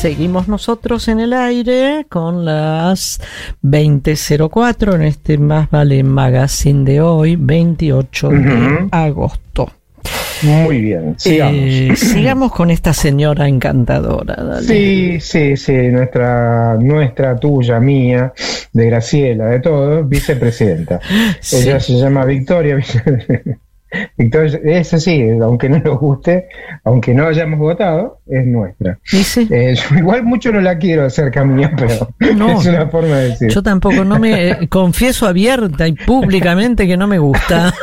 seguimos nosotros en el aire con las 20:04 en este Más Vale Magazine de hoy, 28 de agosto. Muy bien, sigamos. Sigamos con esta señora encantadora. Dale. Sí, nuestra, tuya, mía, de Graciela, de todos, vicepresidenta. Sí. Ella se llama Victoria. Victoria, es así, aunque no nos guste, aunque no hayamos votado, es nuestra. ¿Sí? Yo igual mucho no la quiero cerca mía, pero no, es una forma de decir. Yo tampoco, no me confieso abierta y públicamente que no me gusta.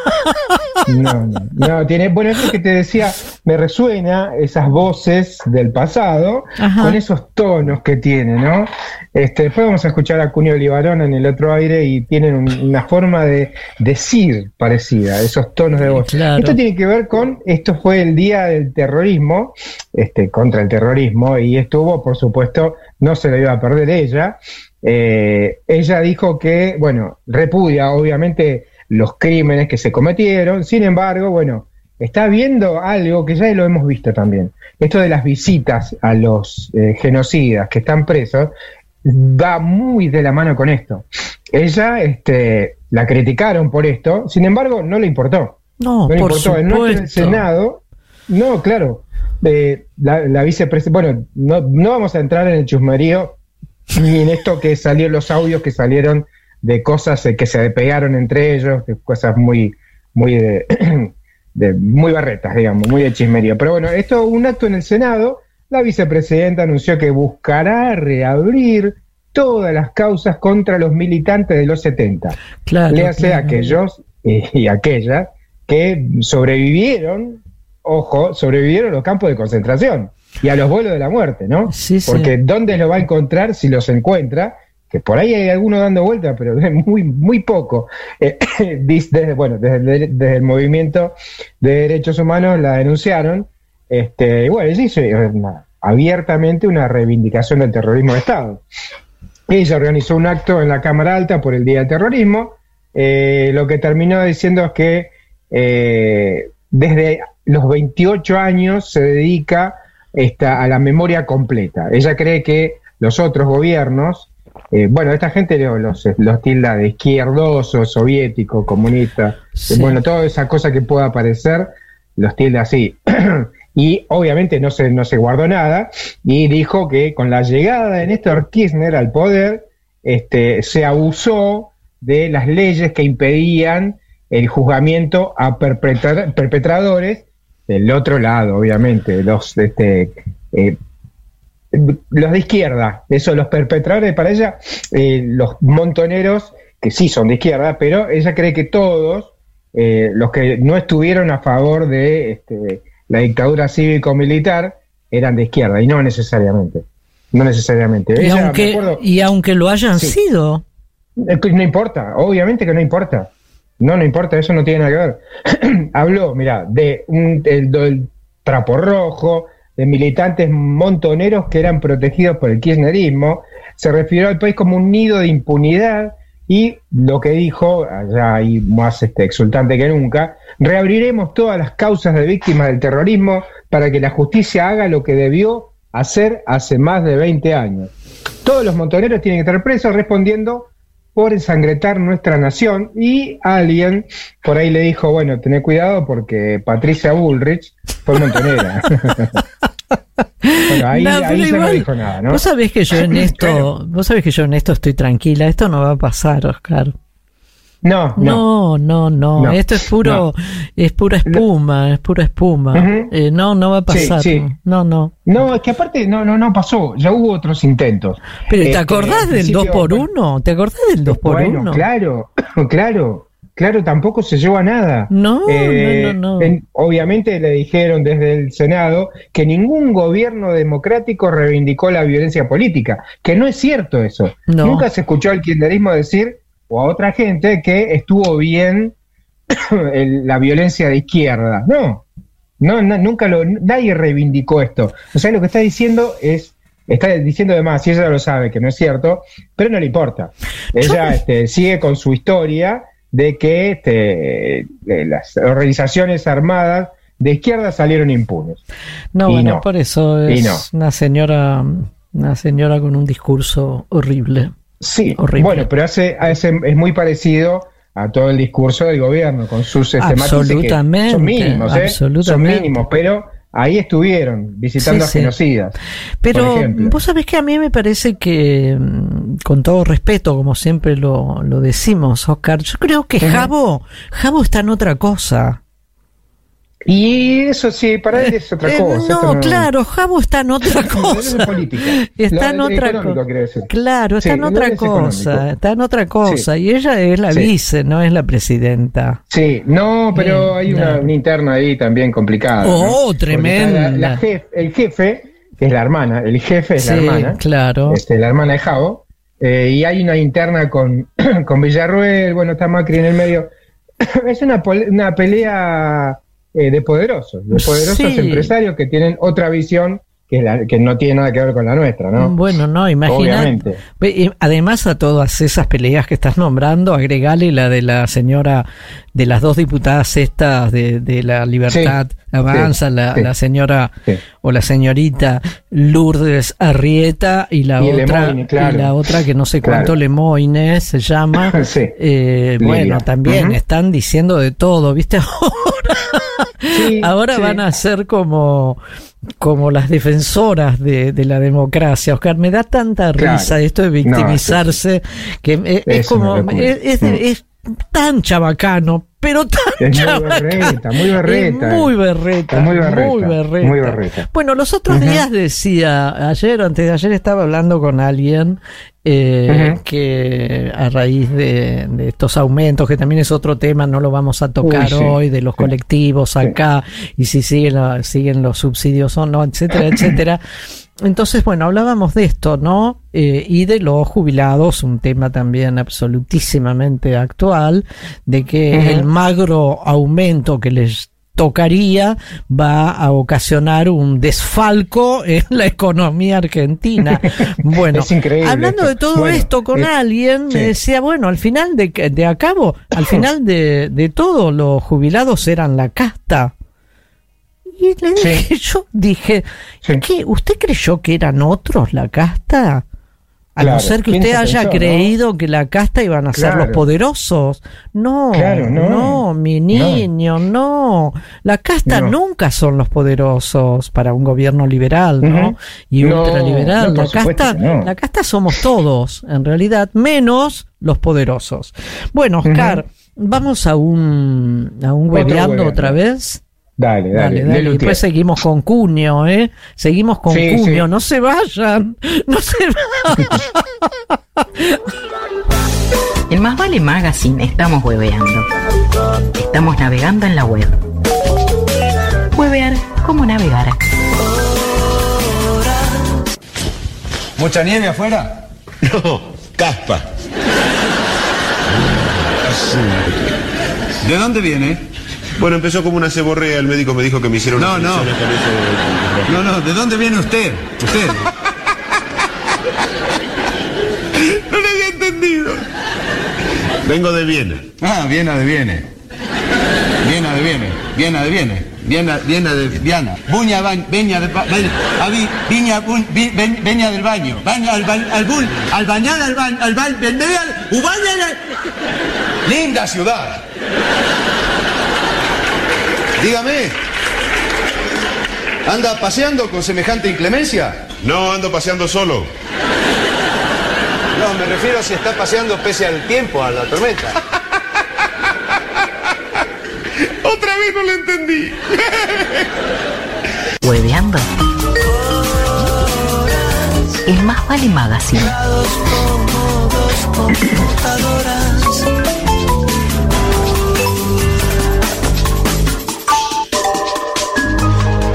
No, tiene, bueno, eso que te decía, me resuena esas voces del pasado. Ajá. Con esos tonos que tiene, ¿no? Después vamos a escuchar a Cunio Libarón en el otro aire y tienen una forma de decir parecida, esos tonos de voz. Claro. Esto tiene que ver esto fue el día del terrorismo, contra el terrorismo, y estuvo, por supuesto, no se lo iba a perder ella. Ella dijo que, bueno, repudia, obviamente, los crímenes que se cometieron. Sin embargo, bueno, está viendo algo que ya lo hemos visto también. Esto de las visitas a los genocidas que están presos va muy de la mano con esto. Ella la criticaron por esto, sin embargo, no le importó. No le importó. En el Senado, no, claro, la vicepresidenta, bueno, no vamos a entrar en el chusmerío ni en esto que salieron, los audios que salieron de cosas que se pegaron entre ellos, de cosas muy muy barretas, digamos, muy de chismería. Pero bueno, esto, un acto en el Senado, la vicepresidenta anunció que buscará reabrir todas las causas contra los militantes de los 70. Claro, léase aquellos y aquellas que sobrevivieron a los campos de concentración y a los vuelos de la muerte, ¿no? Sí, porque ¿dónde lo va a encontrar si los encuentra? Que por ahí hay algunos dando vueltas, pero es muy poco. Desde el movimiento de derechos humanos la denunciaron. Y bueno, ella hizo abiertamente una reivindicación del terrorismo de Estado. Ella organizó un acto en la Cámara Alta por el Día del Terrorismo. Lo que terminó diciendo es que desde los 28 años se dedica a la memoria completa. Ella cree que los otros gobiernos, esta gente los tilda de izquierdosos, soviéticos, comunistas, bueno, toda esa cosa que pueda parecer, los tilda así. Y obviamente no se guardó nada, y dijo que con la llegada de Néstor Kirchner al poder, se abusó de las leyes que impedían el juzgamiento a perpetradores del otro lado, obviamente, los de izquierda, los perpetradores para ella, los montoneros, que sí son de izquierda, pero ella cree que todos los que no estuvieron a favor de la dictadura cívico-militar eran de izquierda, y no necesariamente. Y aunque lo hayan sido. No importa, obviamente que no importa. No importa, eso no tiene nada que ver. Habló, mirá, del trapo rojo, de militantes montoneros que eran protegidos por el kirchnerismo. Se refirió al país como un nido de impunidad, y lo que dijo, allá ahí más exultante que nunca: reabriremos todas las causas de víctimas del terrorismo para que la justicia haga lo que debió hacer hace más de 20 años. Todos los montoneros tienen que estar presos respondiendo por ensangrentar nuestra nación. Y alguien por ahí le dijo, bueno, tené cuidado porque Patricia Bullrich fue montonera. Bueno, ahí ya no dijo nada, ¿no? Vos sabés que yo en esto estoy tranquila. Esto no va a pasar, Oscar. No. Esto es pura espuma. Uh-huh. No va a pasar. Sí. No, es que aparte no pasó. Ya hubo otros intentos. Pero ¿te acordás del 2x1? ¿Te acordás del 2x1? Bueno, claro, tampoco se llevó a nada. No. Obviamente le dijeron desde el Senado que ningún gobierno democrático reivindicó la violencia política, que no es cierto eso. No. Nunca se escuchó al kirchnerismo decir, o a otra gente, que estuvo bien la violencia de izquierda. No, nadie reivindicó esto. O sea, lo que está diciendo de más, y ella lo sabe que no es cierto, pero no le importa. Ella sigue con su historia de que las organizaciones armadas de izquierda salieron impunes. Por eso es una señora Una señora con un discurso horrible. Sí, horrible. Bueno, pero es muy parecido a todo el discurso del gobierno, con sus matices que son mínimos, son mínimos, pero ahí estuvieron visitando a genocidas. Pero vos sabés que a mí me parece que, con todo respeto, como siempre lo decimos, Oscar, yo creo que Jabo está en otra cosa. Y eso sí, para él es otra cosa. Claro, Jabo está en otra cosa. Está en otra cosa. Claro, está en otra cosa. Está en otra cosa. Y ella es la vice, no es la presidenta. Sí, pero hay una interna ahí también complicada. Tremenda. El jefe, que es la hermana, el jefe es la hermana. Claro. La hermana de Jabo. Y hay una interna con Villarruel, está Macri en el medio. Es una pelea de poderosos empresarios que tienen otra visión que no tiene nada que ver con la nuestra, ¿no? Bueno, imagínate. Además a todas esas peleas que estás nombrando, agregale la de la señora, de las dos diputadas estas de la Libertad Avanza, la señora o la señorita Lourdes Arrieta y la otra que no sé cuánto, Lemoine se llama. También están diciendo de todo, ¿viste? Ahora van a ser como las defensoras de la democracia. Oscar, me da tanta risa esto de victimizarse, que es como es tan chabacano, pero tan chabacano. Muy berreta. Bueno, los otros días decía, ayer o antes de ayer estaba hablando con alguien que a raíz de estos aumentos, que también es otro tema, no lo vamos a tocar hoy, de los colectivos acá, y si siguen los subsidios o no, etcétera, etcétera. Entonces, hablábamos de esto, ¿no? Y de los jubilados, un tema también absolutísimamente actual, de que el magro aumento que les tocaría va a ocasionar un desfalco en la economía argentina. Bueno, es increíble hablando de todo esto con alguien, me decía, al final al final de todo, los jubilados eran la casta. Y le dije, yo dije, ¿qué? ¿Usted creyó que eran otros la casta? A no ser que usted haya creído que la casta iban a ser los poderosos. No, mi niño, no. La casta nunca son los poderosos para un gobierno liberal, ¿no? Y ultraliberal. La casta somos todos, en realidad, menos los poderosos. Bueno, Oscar, vamos a un hueveando otra vez. Dale. Después seguimos con Cunio, Seguimos con Cunio. No se vayan. En Más Vale Magazine estamos hueveando. Estamos navegando en la web. Huevear como navegar. ¿Mucha nieve afuera? No, caspa. ¿De dónde viene? Bueno, empezó como una ceborrea, el médico me dijo que me hicieron una No, ¿de dónde viene usted? No lo había entendido. Vengo de Viena. Viena de Viena. Veña del baño. Al bañar al baño. Linda ciudad. Dígame, ¿anda paseando con semejante inclemencia? No, ando paseando solo. No, me refiero a si está paseando pese al tiempo, a la tormenta. Otra vez no lo entendí. Hueveando. El Más Vale Magazine.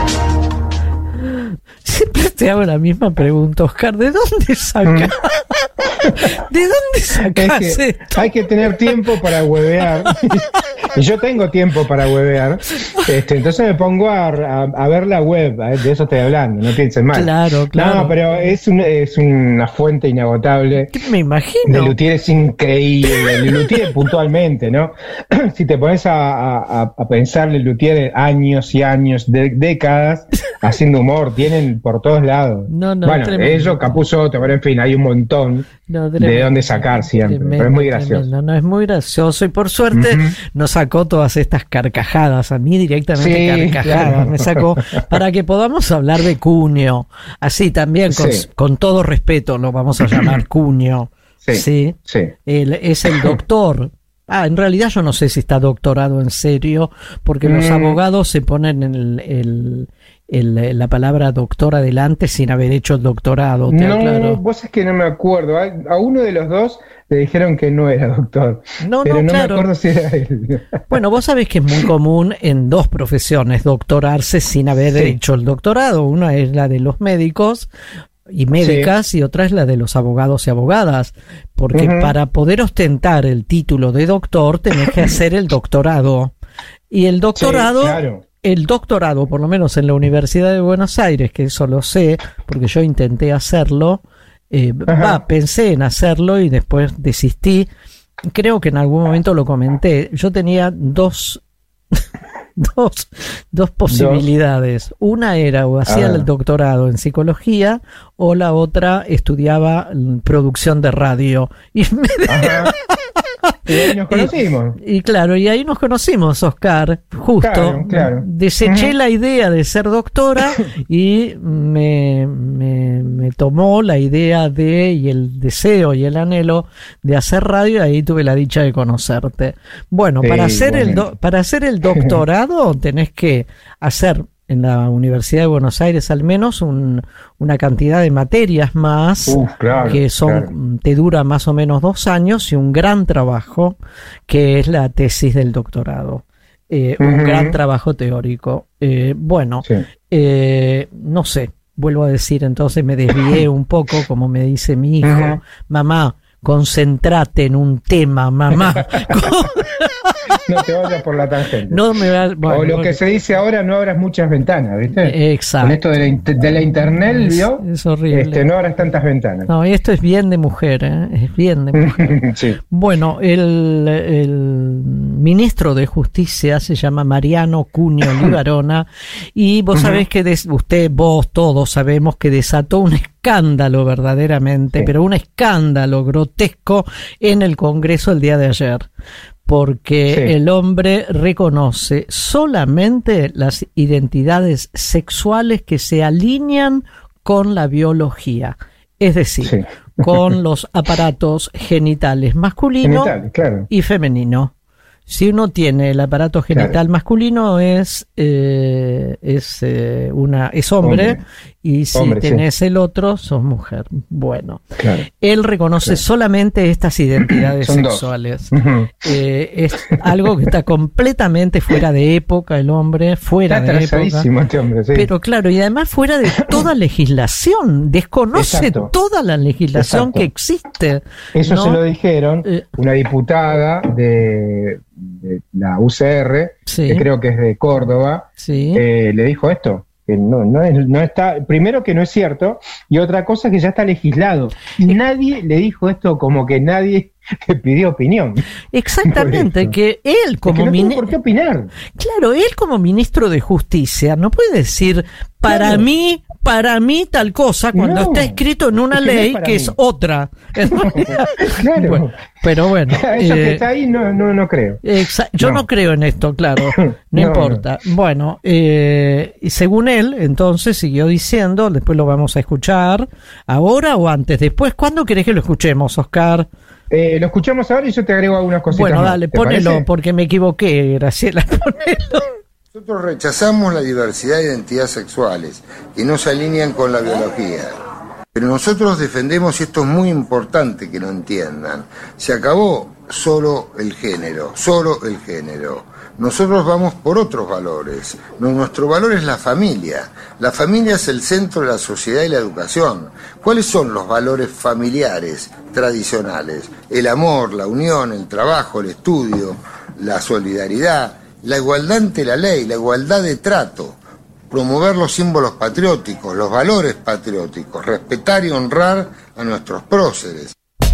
Siempre te hago la misma pregunta, Oscar. ¿De dónde sacas? ¿De dónde sacás esto? Hay que tener tiempo para huevear. Y yo tengo tiempo para huevear. Entonces me pongo a ver la web. De eso estoy hablando, no piensen mal. Claro. No, pero es una fuente inagotable. Me imagino. De luthier es increíble. El luthier puntualmente, ¿no? Si te pones a pensar, el luthier años y años, décadas, haciendo humor, tienen por todos lados. Bueno, ellos, Capusotto, pero en fin, hay un montón de dónde sacar siempre. Pero es muy gracioso. No, es muy gracioso y por suerte nos sacó todas estas carcajadas, a mí directamente carcajadas, claro. Me sacó para que podamos hablar de Cunio, así también con todo respeto lo vamos a llamar Cunio. Sí. Él es el doctor. En realidad yo no sé si está doctorado en serio, porque los abogados se ponen en la palabra doctor adelante sin haber hecho el doctorado. No, vos es que no me acuerdo. A uno de los dos le dijeron que no era doctor. Pero no claro. Me acuerdo si era él. Bueno, vos sabés que es muy común en dos profesiones doctorarse sin haber hecho el doctorado. Una es la de los médicos y médicas y otra es la de los abogados y abogadas, porque para poder ostentar el título de doctor tenés que hacer el doctorado. Y el doctorado... Claro. El doctorado, por lo menos en la Universidad de Buenos Aires, que eso lo sé, porque yo intenté hacerlo, pensé en hacerlo y después desistí. Creo que en algún momento lo comenté. Yo tenía dos posibilidades. Una era o hacía el doctorado en psicología o la otra estudiaba producción de radio. Y y ahí nos conocimos. Y claro, y ahí nos conocimos, Oscar, justo. Claro. Deseché la idea de ser doctora y me tomó la idea y el deseo y el anhelo de hacer radio, y ahí tuve la dicha de conocerte. Bueno, para hacer el doctorado tenés que hacer en la Universidad de Buenos Aires al menos una cantidad de materias más que te dura más o menos 2 años y un gran trabajo que es la tesis del doctorado, un gran trabajo teórico. No sé, vuelvo a decir, entonces me desvié un poco, como me dice mi hijo, mamá, concéntrate en un tema, mamá. No te vayas por la tangente. O lo que se dice ahora, no abras muchas ventanas, ¿viste? Exacto. Con esto de la internet, ¿vio? Es horrible. No abras tantas ventanas. No, esto es bien de mujer, es bien de mujer. Sí. Bueno, el ministro de Justicia se llama Mariano Cunio Libarona y vos sabés que vos todos sabemos que desató un escándalo verdaderamente, pero un escándalo grotesco en el Congreso el día de ayer. Porque el hombre reconoce solamente las identidades sexuales que se alinean con la biología, es decir, con los aparatos genitales masculino y femenino. Si uno tiene el aparato genital masculino es hombre, y si tenés el otro sos mujer. Bueno, él reconoce solamente estas identidades sexuales. Es algo que está completamente fuera de época, el hombre, fuera de época. Este hombre, pero claro, y además fuera de toda legislación, desconoce toda la legislación que existe. Eso se lo dijeron una diputada de la UCR, que creo que es de Córdoba, le dijo esto, que no está, primero que no es cierto, y otra cosa que ya está legislado. Y nadie le dijo esto, como que nadie que pidió opinión. Exactamente, que él como ministro... ¿Por qué opinar? Claro, él como ministro de Justicia no puede decir, para mí tal cosa, cuando está escrito en una ley que es otra. Claro. Bueno, pero bueno. Eso que está ahí no creo. Yo no creo en esto, claro. No importa. Bueno, y según él, entonces siguió diciendo, después lo vamos a escuchar, ahora o antes, después. ¿Cuándo querés que lo escuchemos, Oscar? Lo escuchamos ahora y yo te agrego algunas cositas. Bueno, dale, ponelo, porque me equivoqué, Graciela, ponelo. Nosotros rechazamos la diversidad de identidades sexuales que no se alinean con la biología. Pero nosotros defendemos, y esto es muy importante que lo entiendan, se acabó solo el género. Nosotros vamos por otros valores. Nuestro valor es la familia. La familia es el centro de la sociedad y la educación. ¿Cuáles son los valores familiares tradicionales? El amor, la unión, el trabajo, el estudio, la solidaridad, la igualdad ante la ley, la igualdad de trato, promover los símbolos patrióticos, los valores patrióticos, respetar y honrar a nuestros próceres.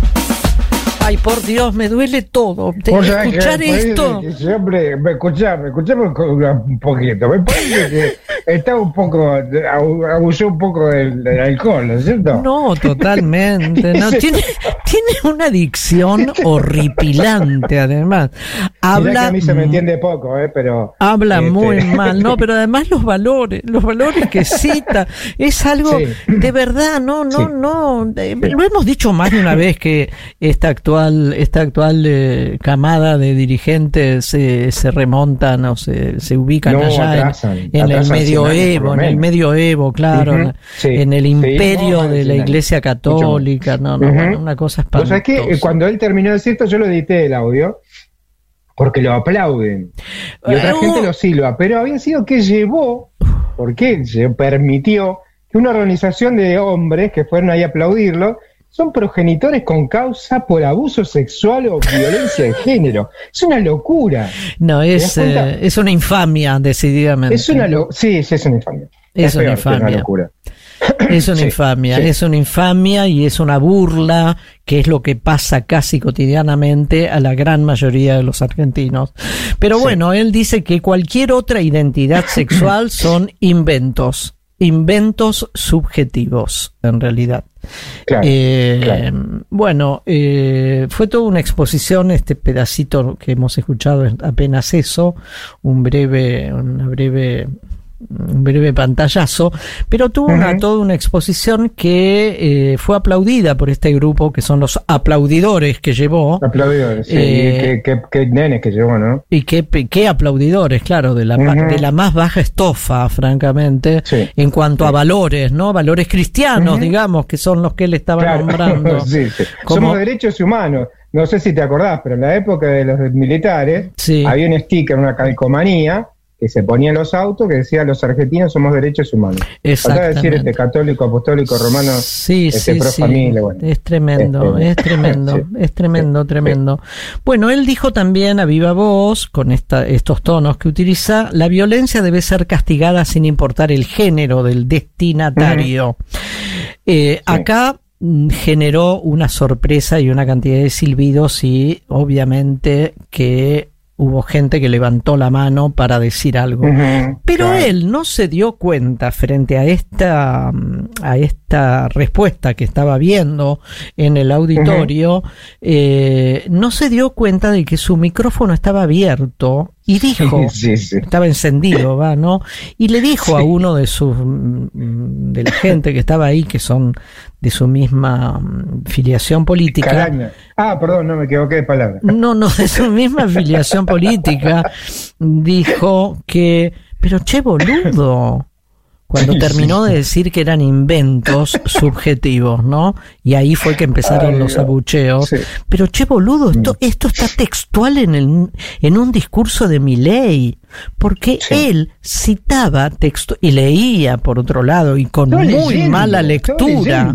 Ay, por Dios, me duele todo. Escuchar esto. Siempre, escuchame un poquito. Me parece que está un poco, abusó un poco del alcohol, ¿no es cierto? No, totalmente. No, tiene una dicción horripilante, además. Habla. Que a mí se me entiende poco, pero. Habla muy mal, no, pero además los valores que cita, es algo de verdad, no. Lo hemos dicho más de una vez que esta actual camada de dirigentes se remontan o se ubican allá en el medioevo, claro, en el imperio de la Iglesia Católica, una cosa espantosa. O sea, que cuando él terminó de decir esto, yo lo edité el audio porque lo aplauden y otra gente lo silba, pero había sido que porque se permitió que una organización de hombres que fueron ahí a aplaudirlo son progenitores con causa por abuso sexual o violencia de género. Es una locura. No, es una infamia, decididamente. Sí, es una infamia. Es una infamia. Es una infamia, es una infamia y es una burla, que es lo que pasa casi cotidianamente a la gran mayoría de los argentinos. Pero bueno, él dice que cualquier otra identidad sexual son inventos subjetivos, en realidad. Claro. Bueno, fue toda una exposición, este pedacito que hemos escuchado es apenas eso, un breve pantallazo, pero tuvo toda una exposición que fue aplaudida por este grupo, que son los aplaudidores que llevó. Aplaudidores, sí. Qué nenes que llevó, ¿no? Y qué aplaudidores, claro, de la más baja estofa, francamente, en cuanto a valores, ¿no? Valores cristianos, digamos, que son los que él estaba nombrando. Somos derechos humanos. No sé si te acordás, pero en la época de los militares había un sticker, una calcomanía, que se ponía en los autos que decía: los argentinos somos derechos humanos. Exactamente. Falta decir católico, apostólico, romano, pro familia. Bueno. Es tremendo, tremendo. Bueno, él dijo también a viva voz, con estos tonos que utiliza: la violencia debe ser castigada sin importar el género del destinatario. Acá generó una sorpresa y una cantidad de silbidos, y obviamente que hubo gente que levantó la mano para decir algo. Pero él no se dio cuenta, frente a esta respuesta que estaba viendo en el auditorio, no se dio cuenta de que su micrófono estaba abierto y dijo, estaba encendido, ¿no? Y le dijo a uno de la gente que estaba ahí, que son de su misma filiación política. Caraña. Perdón, no me equivoqué de palabra. No, de su misma filiación política, dijo que, pero che, boludo, cuando terminó de decir que eran inventos subjetivos, ¿no? Y ahí fue que empezaron los abucheos. Pero che, boludo, esto está textual en un discurso de Milei, porque él citaba texto y leía, por otro lado, y con muy mala lectura,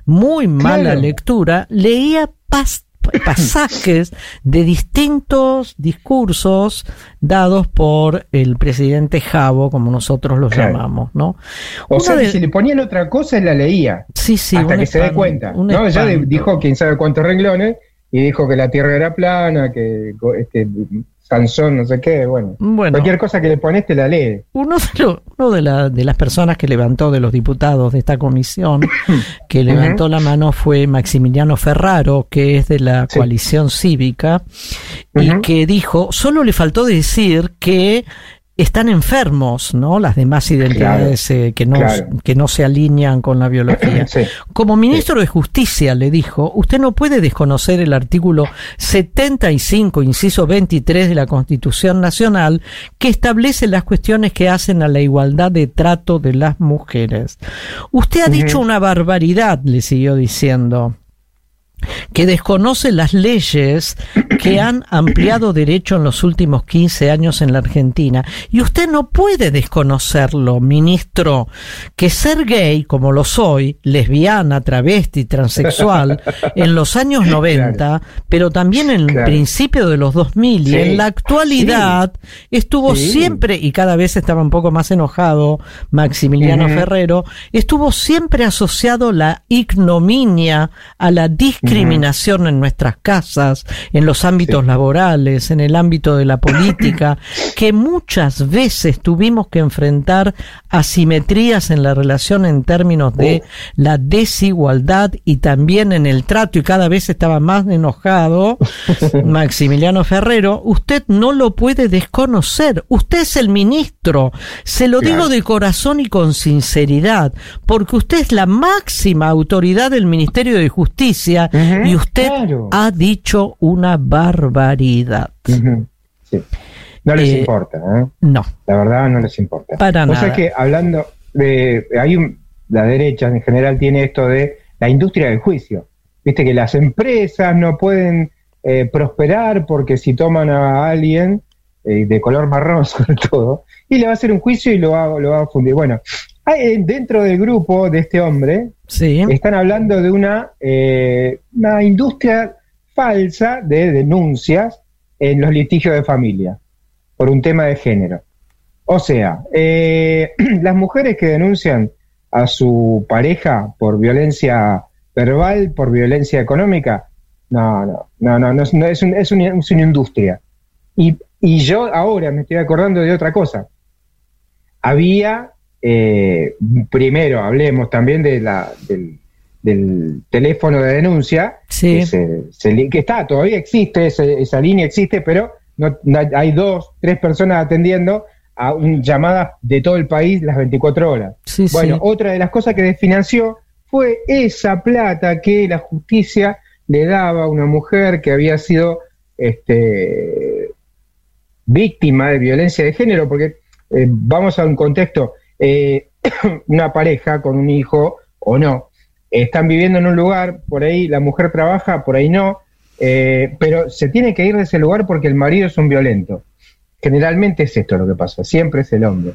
leía pasajes de distintos discursos dados por el presidente Jabo, como nosotros los llamamos, ¿no? O sea, que si le ponían otra cosa, él la leía. Hasta que se dé cuenta. ¿No? Ya dijo quién sabe cuántos renglones, y dijo que la tierra era plana, que Sansón, no sé qué, bueno. Cualquier cosa que le pones te la lee. Uno de las personas que levantó, de los diputados de esta comisión, que levantó la mano, fue Maximiliano Ferraro, que es de la coalición cívica, y que dijo: solo le faltó decir que están enfermos, ¿no? Las demás identidades que no se alinean con la biología. Como ministro de Justicia, le dijo: usted no puede desconocer el artículo 75, inciso 23 de la Constitución Nacional, que establece las cuestiones que hacen a la igualdad de trato de las mujeres. Usted ha dicho una barbaridad, le siguió diciendo. que desconoce las leyes que han ampliado derecho en los últimos 15 años en la Argentina. Y usted no puede desconocerlo, ministro, que ser gay, como lo soy, lesbiana, travesti, transexual, en los años 90, claro, pero también en el principio de los 2000 y en la actualidad estuvo siempre, y cada vez estaba un poco más enojado Maximiliano Ferrero, estuvo siempre asociado la ignominia a la discriminación en nuestras casas, en los ámbitos laborales, en el ámbito de la política, que muchas veces tuvimos que enfrentar asimetrías en la relación en términos de la desigualdad y también en el trato, y cada vez estaba más enojado Maximiliano Ferrero. Usted no lo puede desconocer, usted es el ministro, se lo digo de corazón y con sinceridad, porque usted es la máxima autoridad del Ministerio de Justicia y usted ha dicho una barbaridad. Sí. No les importa, ¿eh? No. La verdad no les importa. Para nada. O sea que hablando de... la derecha en general tiene esto de la industria del juicio. Viste que las empresas no pueden prosperar porque si toman a alguien de color marrón sobre todo, y le va a hacer un juicio y lo va a fundir. Bueno, dentro del grupo de este hombre están hablando de una industria falsa de denuncias en los litigios de familia por un tema de género. O sea, las mujeres que denuncian a su pareja por violencia verbal, por violencia económica, no, es una industria. Y yo ahora me estoy acordando de otra cosa. Había, primero hablemos también de del teléfono de denuncia, que está, todavía existe, esa línea existe, pero no hay 2, 3 personas atendiendo a llamadas de todo el país las 24 horas. Otra de las cosas que desfinanció fue esa plata que la justicia le daba a una mujer que había sido víctima de violencia de género, porque vamos a un contexto, una pareja con un hijo o no, están viviendo en un lugar, por ahí la mujer trabaja, por ahí no, pero se tiene que ir de ese lugar porque el marido es un violento. Generalmente es esto lo que pasa, siempre es el hombre.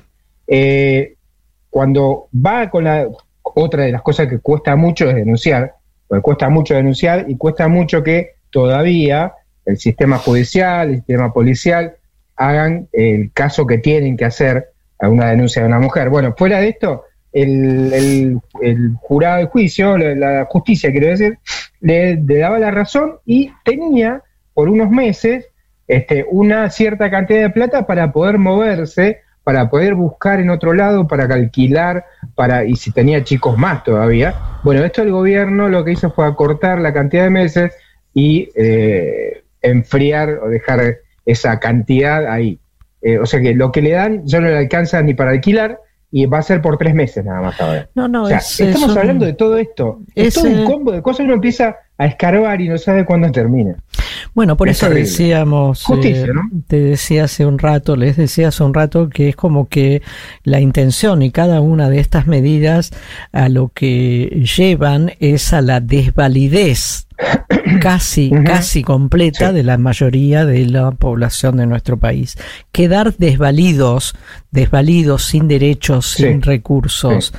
Cuando va con otra de las cosas que cuesta mucho es denunciar, porque cuesta mucho denunciar y cuesta mucho que todavía el sistema judicial, el sistema policial hagan el caso que tienen que hacer a una denuncia de una mujer. Bueno, fuera de esto, el jurado de juicio, la justicia, quiero decir, le daba la razón y tenía por unos meses una cierta cantidad de plata para poder moverse, para poder buscar en otro lado, para alquilar, y si tenía chicos más todavía. Bueno, esto el gobierno lo que hizo fue acortar la cantidad de meses y enfriar o dejar esa cantidad ahí. O sea que lo que le dan ya no le alcanza ni para alquilar y va a ser por 3 meses nada más ahora. No, estamos hablando de todo esto. Es todo un combo de cosas que uno empieza a escarbar y no sabe cuándo termina. Bueno, por eso decíamos, justicia, ¿no? Les decía hace un rato que es como que la intención y cada una de estas medidas a lo que llevan es a la desvalidez casi completa de la mayoría de la población de nuestro país. Quedar desvalidos, sin derechos, sin recursos,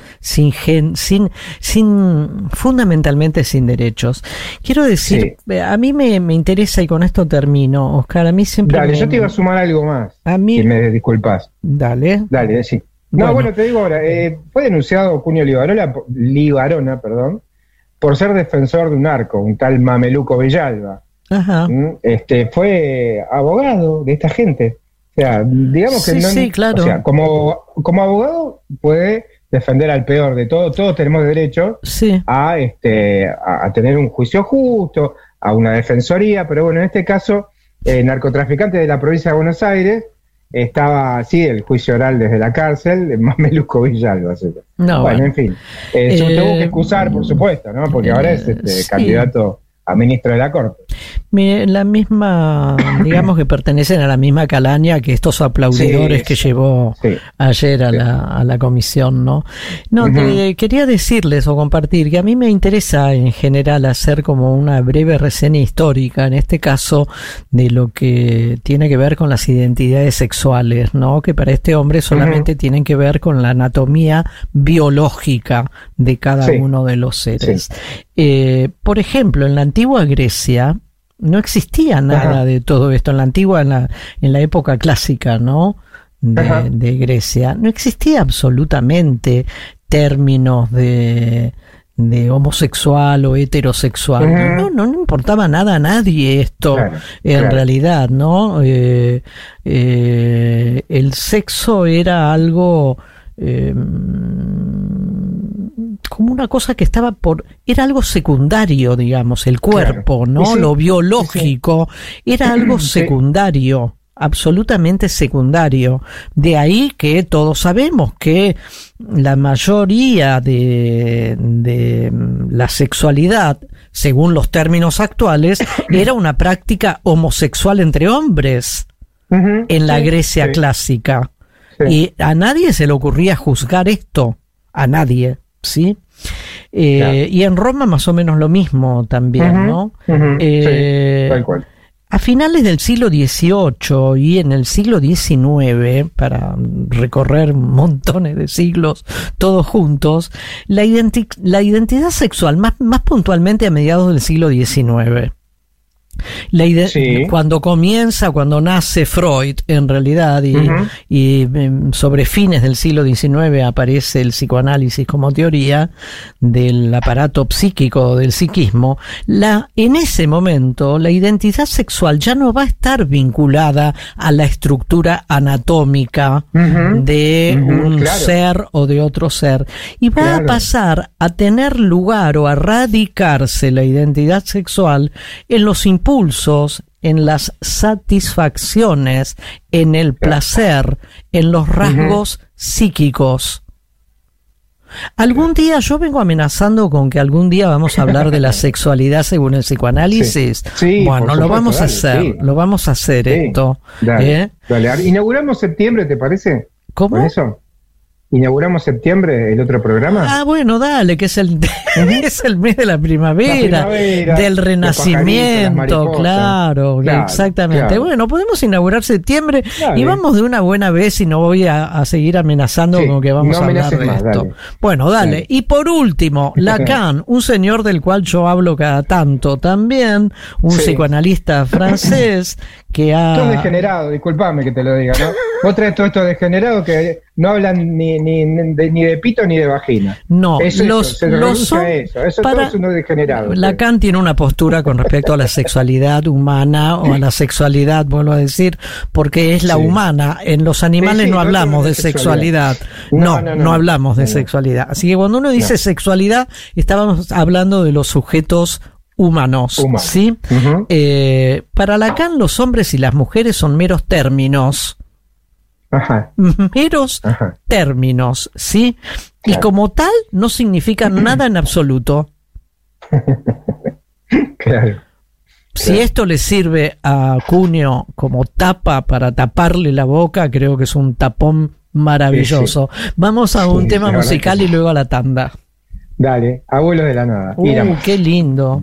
fundamentalmente sin derechos. Quiero decir, a mí me interesa, y con esto termino, Oscar, a mí siempre... Dale, yo te iba a sumar algo más, si me disculpas. Dale, sí. Bueno, te digo ahora, fue denunciado Cunio Libarona, por ser defensor de un narco, un tal Mameluco Villalba. Ajá. Fue abogado de esta gente. O sea, digamos que sí, claro. O sea, como abogado puede defender al peor de todo. Todos tenemos derecho a tener un juicio justo, a una defensoría, pero bueno, en este caso, narcotraficante de la provincia de Buenos Aires, estaba el juicio oral desde la cárcel de Mameluco Villalba. Bueno, en fin, se tuvo que excusar, por supuesto, ¿no? Porque ahora es candidato a ministro de la Corte. La misma, digamos que pertenecen a la misma calaña que estos aplaudidores que llevó ayer a la comisión, ¿no? No, quería decirles o compartir que a mí me interesa en general hacer como una breve reseña histórica, en este caso, de lo que tiene que ver con las identidades sexuales, ¿no? Que para este hombre solamente tienen que ver con la anatomía biológica de cada uno de los seres. Por ejemplo, en la antigua Grecia no existía nada de todo esto. En la antigua, en la época clásica, ¿no? De Grecia, no existía absolutamente términos de homosexual o heterosexual. No importaba nada a nadie esto, en realidad, ¿no? El sexo era algo como una cosa que estaba era algo secundario, digamos, el cuerpo, ¿no? Lo biológico era algo secundario, absolutamente secundario. De ahí que todos sabemos que la mayoría de la sexualidad, según los términos actuales, era una práctica homosexual entre hombres en la Grecia clásica. Y a nadie se le ocurría juzgar esto, a nadie, ¿sí? Y en Roma más o menos lo mismo también, ¿no? Tal cual. A finales del siglo XVIII y en el siglo XIX, para recorrer montones de siglos todos juntos, la identidad sexual, más puntualmente a mediados del siglo XIX, cuando nace Freud, en realidad, y sobre fines del siglo XIX aparece el psicoanálisis como teoría del aparato psíquico, del psiquismo, en ese momento la identidad sexual ya no va a estar vinculada a la estructura anatómica de un ser o de otro ser, y va a pasar a tener lugar o a radicarse la identidad sexual en los impulsos, en las satisfacciones, en el placer, en los rasgos psíquicos. Algún día, yo vengo amenazando con que algún día vamos a hablar de la sexualidad según el psicoanálisis. Bueno, lo vamos a hacer, lo vamos a hacer esto. Dale. Inauguramos septiembre, ¿te parece? ¿Cómo? ¿Con eso? ¿Inauguramos septiembre el otro programa? Bueno, dale, que es el mes de la primavera del renacimiento, claro, exactamente. Claro. Bueno, podemos inaugurar septiembre y vamos de una buena vez y no voy a seguir amenazando con que vamos a hablar de esto. Dale. Bueno, dale. Y por último, Lacan, un señor del cual yo hablo cada tanto también, un psicoanalista francés que Todo degenerado, disculpame que te lo diga, ¿no? Vos traes todo esto degenerado que no hablan ni de pito ni de vagina. No, eso todos son degenerados. Lacan tiene una postura con respecto a la sexualidad humana o a la sexualidad, vuelvo a decir, porque es la humana. En los animales no hablamos de sexualidad. No hablamos de sexualidad. Así que cuando uno dice sexualidad, estábamos hablando de los sujetos humanos, ¿sí? Para Lacan los hombres y las mujeres son meros términos. Términos, ¿sí? Y como tal no significan nada en absoluto. Si esto le sirve a Cuneo como tapa para taparle la boca, creo que es un tapón maravilloso. Vamos a un tema musical y luego a la tanda. Dale, Abuelo de la Nada. Qué lindo.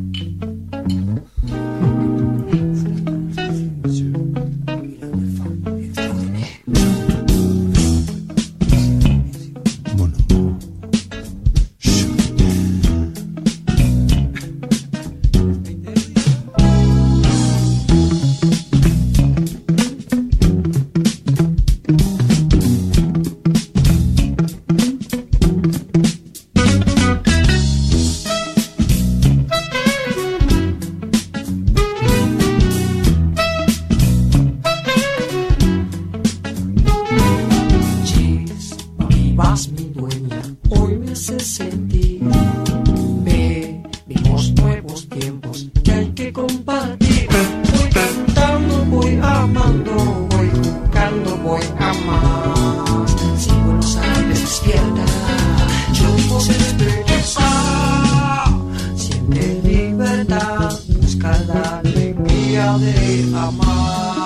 Siente libertad, busca la alegría. de amar.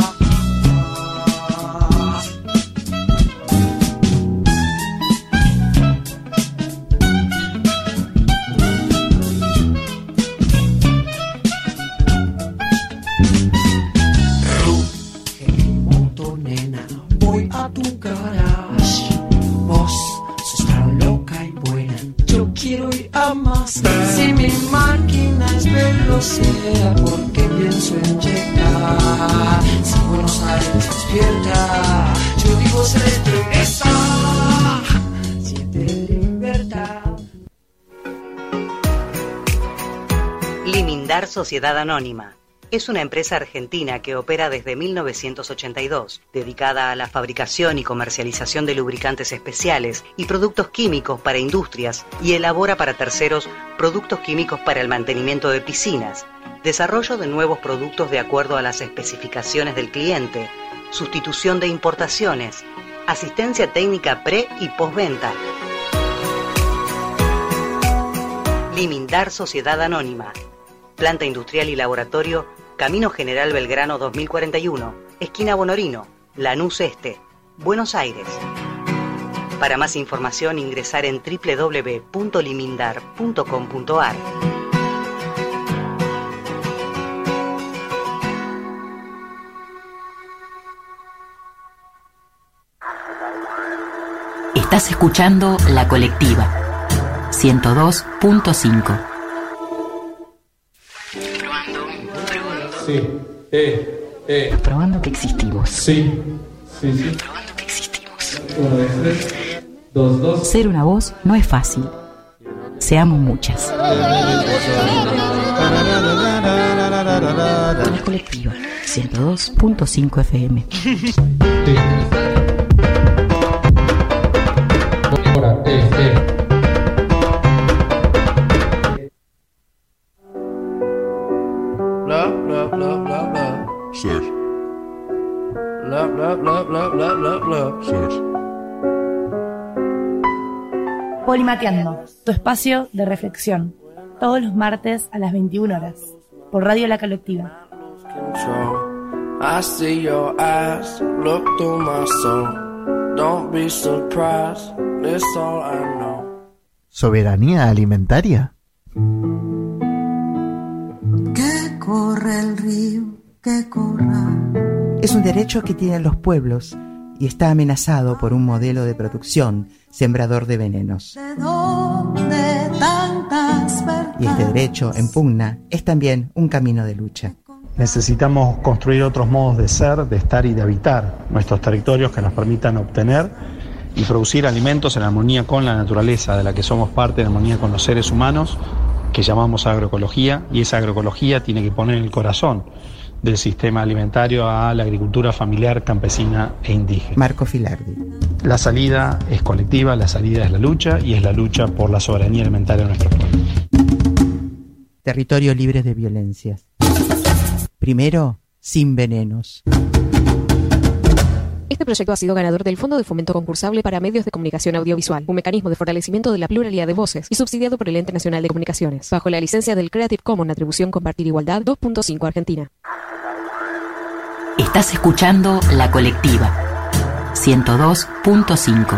Voy a tu garage, vos sos tan loca y buena, yo quiero ir a más. Si mi máquina es velocidad, porque pienso en llegar. Si Buenos Aires despierta, yo digo se regresa. Siente libertad. Limindar Sociedad Anónima es una empresa argentina que opera desde 1982, dedicada a la fabricación y comercialización de lubricantes especiales y productos químicos para industrias, y elabora para terceros productos químicos para el mantenimiento de piscinas, desarrollo de nuevos productos de acuerdo a las especificaciones del cliente, sustitución de importaciones, asistencia técnica pre- y postventa. Limindar Sociedad Anónima. Planta industrial y laboratorio, Camino General Belgrano 2041, esquina Bonorino, Lanús Este, Buenos Aires. Para más información ingresar en www.limindar.com.ar. Estás escuchando La Colectiva 102.5. Sí, Probando que existimos. sí. Probando que existimos. 1, 2, 3, 2, 2. Ser una voz no es fácil. Seamos muchas. La Colectiva 102.5 FM. Sí. Ahora, Love, love, love, love, love. Sex. Love, love, love, love, love, love, love. Sex. Polimateando, tu espacio de reflexión. Todos los martes a las 21 horas. Por Radio La Colectiva. I see your eyes, look through my soul. Don't be surprised, that's all I know. ¿Soberanía alimentaria? Que corre el río, que corra. Es un derecho que tienen los pueblos y está amenazado por un modelo de producción sembrador de venenos. Y este derecho en pugna es también un camino de lucha. Necesitamos construir otros modos de ser, de estar y de habitar nuestros territorios que nos permitan obtener y producir alimentos en armonía con la naturaleza, de la que somos parte, en armonía con los seres humanos, que llamamos agroecología, y esa agroecología tiene que poner en el corazón del sistema alimentario a la agricultura familiar, campesina e indígena. Marco Filardi. La salida es colectiva, la salida es la lucha, y es la lucha por la soberanía alimentaria de nuestro pueblo. Territorio libre de violencias. Primero, sin venenos. Este proyecto ha sido ganador del Fondo de Fomento Concursable para Medios de Comunicación Audiovisual, un mecanismo de fortalecimiento de la pluralidad de voces, y subsidiado por el Ente Nacional de Comunicaciones, bajo la licencia del Creative Commons Atribución Compartir Igualdad 2.5 Argentina. Estás escuchando La Colectiva 102.5.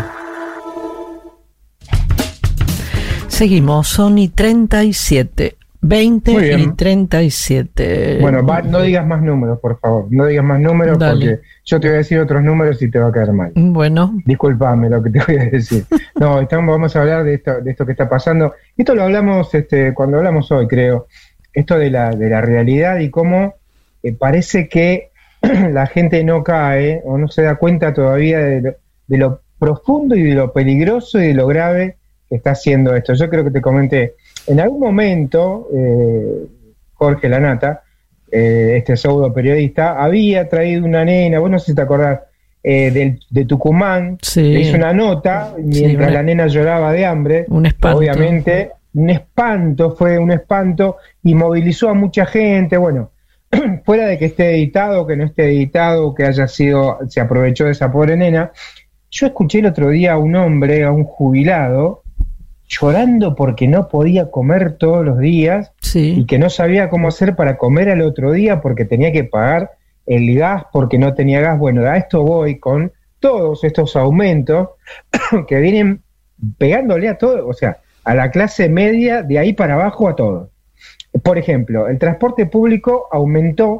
Seguimos, son y 37. 20 y 37. Bueno, no digas más números, por favor. No digas más números. Dale. Porque yo te voy a decir otros números y te va a caer mal. Bueno. Discúlpame lo que te voy a decir. No, vamos a hablar de esto que está pasando. Esto lo hablamos cuando hablamos hoy, creo. Esto de la realidad y cómo parece que la gente no cae o no se da cuenta todavía de lo profundo y de lo peligroso y de lo grave que está haciendo esto. Yo creo que te comenté. En algún momento, Jorge Lanata, este pseudo periodista, había traído una nena, vos no sé si te acordás, de Tucumán, sí. Le hizo una nota mientras la nena lloraba de hambre. Un espanto. Obviamente, fue un espanto y movilizó a mucha gente. Bueno, fuera de que esté editado, que no esté editado, que se aprovechó de esa pobre nena. Yo escuché el otro día a un hombre, a un jubilado, llorando porque no podía comer todos los días, y que no sabía cómo hacer para comer al otro día porque tenía que pagar el gas porque no tenía gas. Bueno, a esto voy con todos estos aumentos que vienen pegándole a todo, o sea, a la clase media, de ahí para abajo a todo. Por ejemplo, el transporte público aumentó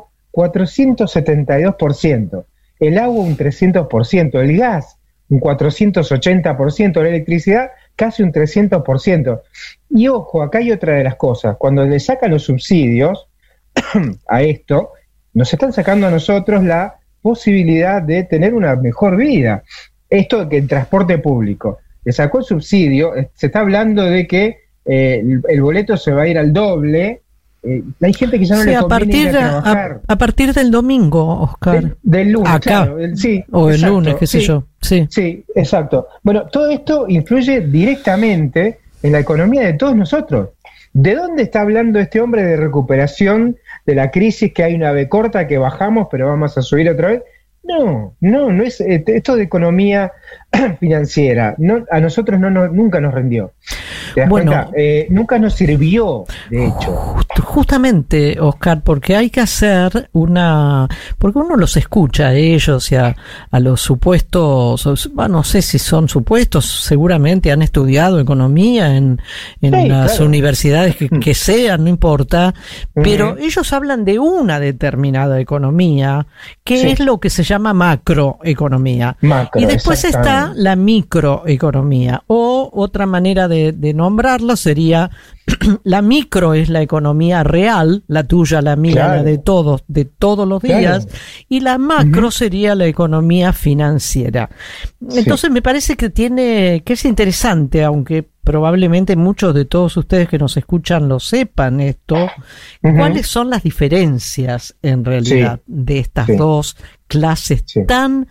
472%, el agua un 300%, el gas un 480%, la electricidad casi un 300%. Y ojo, acá hay otra de las cosas, cuando le sacan los subsidios a esto, nos están sacando a nosotros la posibilidad de tener una mejor vida. Esto que el transporte público le sacó el subsidio, se está hablando de que el boleto se va a ir al doble. Hay gente que ya no le conviene ir a trabajar. A partir del domingo, Oscar. Del lunes, acá. Claro, sí. O el lunes, qué sé yo. Sí, exacto. Bueno, todo esto influye directamente en la economía de todos nosotros. ¿De dónde está hablando este hombre de recuperación de la crisis, que hay una B corta, que bajamos, pero vamos a subir otra vez? No es esto de economía financiera. A nosotros nunca nos rendió. ¿Te das cuenta? Nunca nos sirvió, de hecho. Justamente, Oscar, porque hay que hacer porque uno los escucha a ellos y a los supuestos, no sé si son supuestos, seguramente han estudiado economía en las universidades que sean, no importa, pero ellos hablan de una determinada economía, que es lo que se llama macroeconomía. Y después está la microeconomía, o otra manera de nombrarlo sería la micro es la economía real, la tuya, la mía, la de todos los días, y la macro sería la economía financiera. Entonces me parece que es interesante, aunque probablemente muchos de todos ustedes que nos escuchan lo sepan esto, cuáles son las diferencias en realidad de estas dos clases tan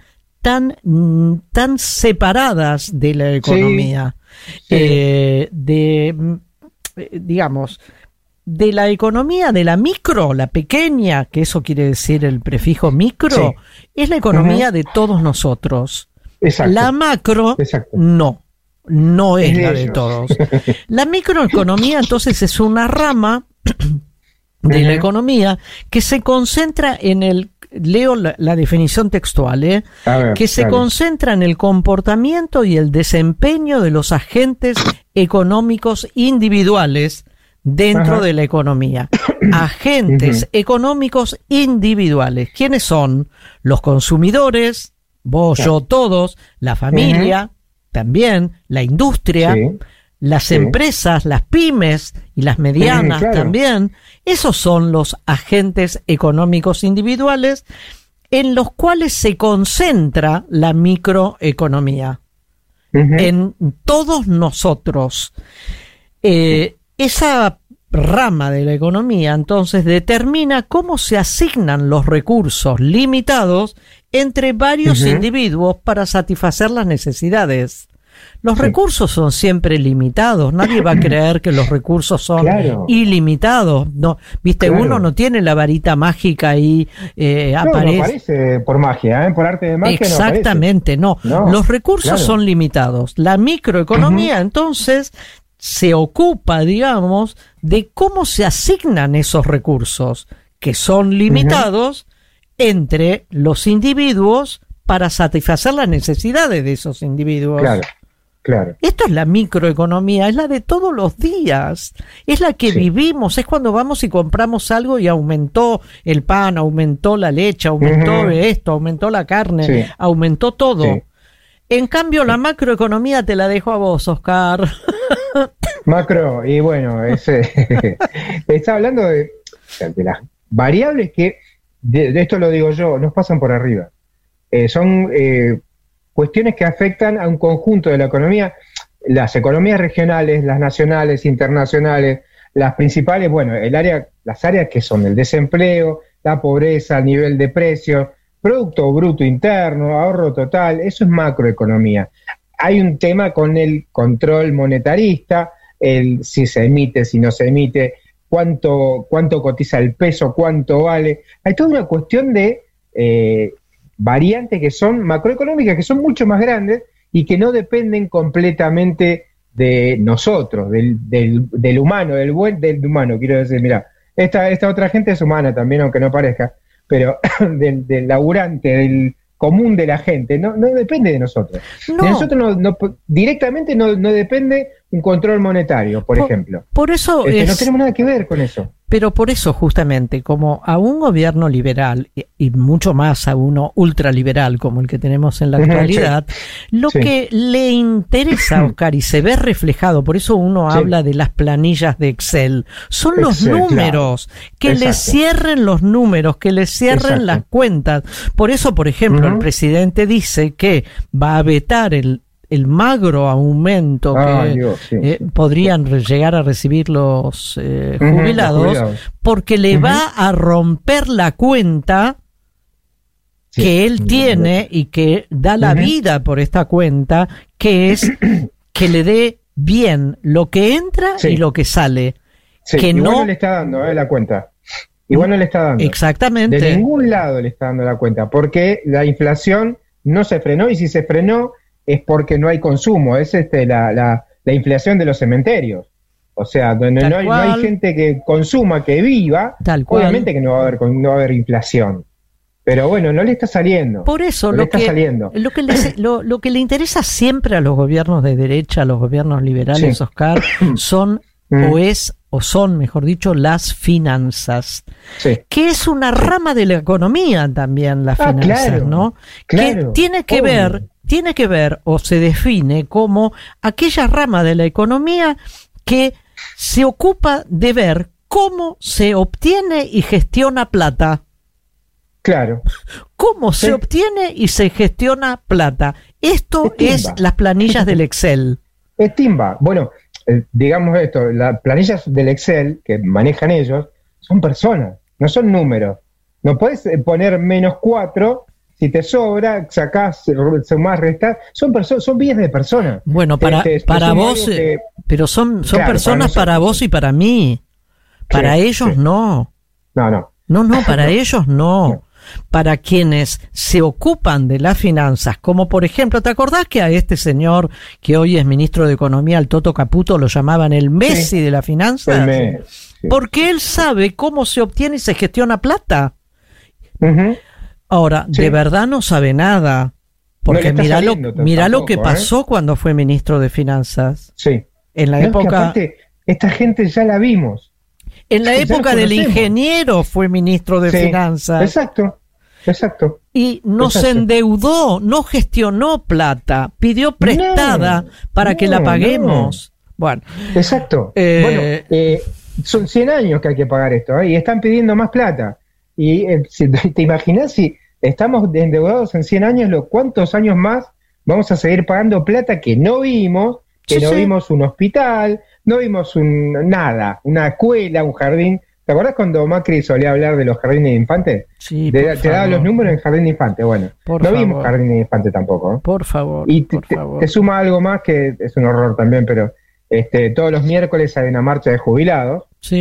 separadas de la economía. Digamos, de la economía de la micro, la pequeña, que eso quiere decir el prefijo micro, es la economía de todos nosotros. Exacto. La macro, no es la de todos. La microeconomía, entonces, es una rama de la economía que se concentra en leo la definición textual, se concentra en el comportamiento y el desempeño de los agentes económicos individuales dentro de la economía. Agentes económicos individuales. ¿Quiénes son? Los consumidores, vos, yo, todos, la familia, también, la industria, las empresas, las pymes y las medianas también. Esos son los agentes económicos individuales en los cuales se concentra la microeconomía. En todos nosotros. Esa rama de la economía entonces determina cómo se asignan los recursos limitados entre varios individuos para satisfacer las necesidades. Los recursos son siempre limitados. Nadie va a creer que los recursos son ilimitados. No, viste, uno no tiene la varita mágica y aparece. No aparece por magia, por arte de magia. Exactamente, no. Los recursos son limitados. La microeconomía, entonces, se ocupa, digamos, de cómo se asignan esos recursos que son limitados entre los individuos para satisfacer las necesidades de esos individuos. Claro. Esto es la microeconomía, es la de todos los días, es la que vivimos, es cuando vamos y compramos algo y aumentó el pan, aumentó la leche, aumentó esto, aumentó la carne, aumentó todo. En cambio, la macroeconomía te la dejo a vos, Oscar. Macro, y bueno, está hablando de las variables que, de esto lo digo yo, nos pasan por arriba. Son cuestiones que afectan a un conjunto de la economía, las economías regionales, las nacionales, internacionales, las principales, las áreas que son el desempleo, la pobreza, el nivel de precios, Producto Bruto Interno, ahorro total, eso es macroeconomía. Hay un tema con el control monetarista, si se emite, si no se emite, cuánto cotiza el peso, cuánto vale. Hay toda una cuestión de variantes que son macroeconómicas, que son mucho más grandes y que no dependen completamente de nosotros, del humano, del humano, quiero decir, mira, esta otra gente es humana también, aunque no parezca, pero del laburante, del común de la gente, no depende de nosotros. No. De nosotros directamente no depende un control monetario, por ejemplo. Por eso no tenemos nada que ver con eso. Pero por eso justamente, como a un gobierno liberal y mucho más a uno ultraliberal como el que tenemos en la actualidad, lo que le interesa, Oscar, y se ve reflejado, por eso uno habla de las planillas de Excel, son los números, que le cierren los números, que le cierren las cuentas. Por eso, por ejemplo, el presidente dice que va a vetar el magro aumento que podrían llegar a recibir los jubilados, porque le va a romper la cuenta que él tiene y que da la vida por esta cuenta, que es que le dé bien lo que entra y lo que sale. Que igual no le está dando la cuenta. Igual no le está dando. Exactamente. De ningún lado le está dando la cuenta, porque la inflación no se frenó, y si se frenó es porque no hay consumo, es la inflación de los cementerios. O sea, donde no hay gente que consuma, que viva, obviamente que no va a haber inflación. Pero bueno, no le está saliendo. Por eso lo que le interesa siempre a los gobiernos de derecha, a los gobiernos liberales, Oscar, son son, mejor dicho, las finanzas, que es una rama de la economía también, las finanzas, ¿no? Que tiene que ver o se define como aquella rama de la economía que se ocupa de ver cómo se obtiene y gestiona plata. Claro. ¿Cómo se obtiene y se gestiona plata? Esto es las planillas del Excel. Es timba. Bueno, digamos esto, las planillas del Excel que manejan ellos son personas, no son números. No puedes poner -4, si te sobra, sacás, sumás, restás, son vidas de personas. Bueno, para vos, pero son personas para vos y para mí. Para ellos no. No, para ellos no. Para quienes se ocupan de las finanzas, como por ejemplo, ¿te acordás que a este señor que hoy es ministro de Economía, al Toto Caputo, lo llamaban el Messi de las finanzas? Porque él sabe cómo se obtiene y se gestiona plata. Ahora, de verdad no sabe nada, porque mirá lo que pasó cuando fue ministro de Finanzas. En la época... Aparte, esta gente ya la vimos. En la época del ingeniero fue ministro de Finanzas. Exacto. Y se endeudó, no gestionó plata, pidió prestada para que la paguemos. Bueno. Exacto. Son 100 años que hay que pagar esto, y están pidiendo más plata. Y ¿te imaginas si estamos endeudados en 100 años, cuántos años más vamos a seguir pagando plata que no vimos, no vimos un hospital, no vimos nada, una escuela, un jardín? ¿Te acordás cuando Macri solía hablar de los jardines de infantes? Sí, te daba los números en jardín de infantes. Bueno, vimos jardín de infantes tampoco. Por favor. Y te suma algo más que es un horror también, pero todos los miércoles hay una marcha de jubilados.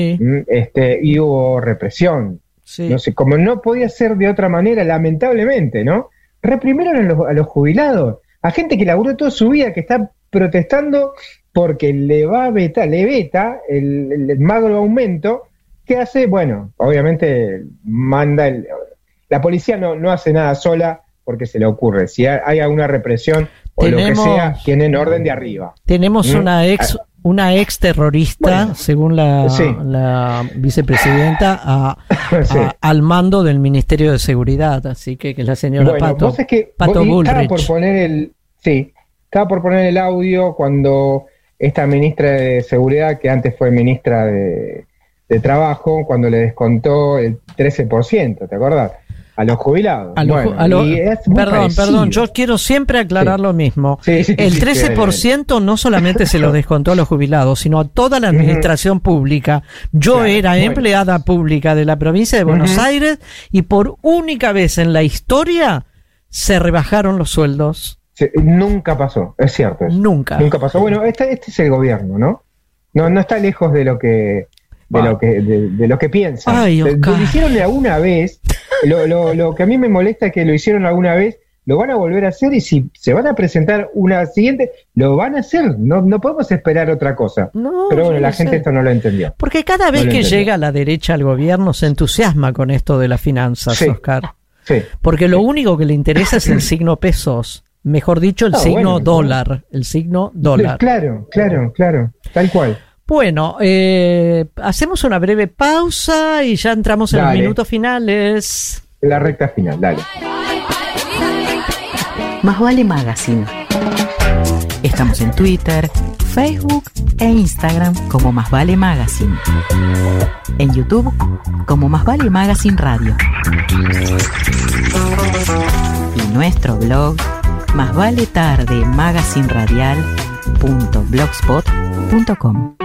Y hubo represión. No sé, como no podía ser de otra manera, lamentablemente, ¿no? Reprimieron a los jubilados, a gente que laburó toda su vida, que está protestando porque le veta el magro aumento. ¿Qué hace? Bueno, obviamente manda la policía no hace nada sola porque se le ocurre. Si hay alguna represión o lo que sea, tienen orden de arriba. Tenemos una ex terrorista, según la vicepresidenta, al mando del Ministerio de Seguridad, así que es la señora Pato Bullrich. Estaba por poner el audio cuando esta ministra de Seguridad, que antes fue ministra de Trabajo, cuando le descontó el 13%, ¿te acordás? A los jubilados. Perdón, yo quiero siempre aclarar lo mismo. El 13% no solamente se lo descontó a los jubilados, sino a toda la administración pública. Yo era empleada pública de la provincia de Buenos Aires y por única vez en la historia se rebajaron los sueldos. Nunca pasó, es cierto. Nunca pasó. Bueno, este es el gobierno, ¿no? No está lejos de lo que piensan. Ay, lo hicieron alguna vez. Lo que a mí me molesta es que lo hicieron alguna vez lo van a volver a hacer, y si se van a presentar una siguiente, lo van a hacer. No podemos esperar otra cosa. Pero bueno, la gente esto no lo entendió. Porque cada vez que llega la derecha al gobierno se entusiasma con esto de las finanzas, Oscar. Sí. Porque lo único que le interesa es el signo pesos. Mejor dicho, el signo dólar. El signo dólar. Claro, tal cual. Bueno, hacemos una breve pausa y ya entramos en los minutos finales. La recta final, dale. Más Vale Magazine. Estamos en Twitter, Facebook e Instagram como Más Vale Magazine. En YouTube como Más Vale Magazine Radio. Y nuestro blog másvaletarde-magazineradial.blogspot.com.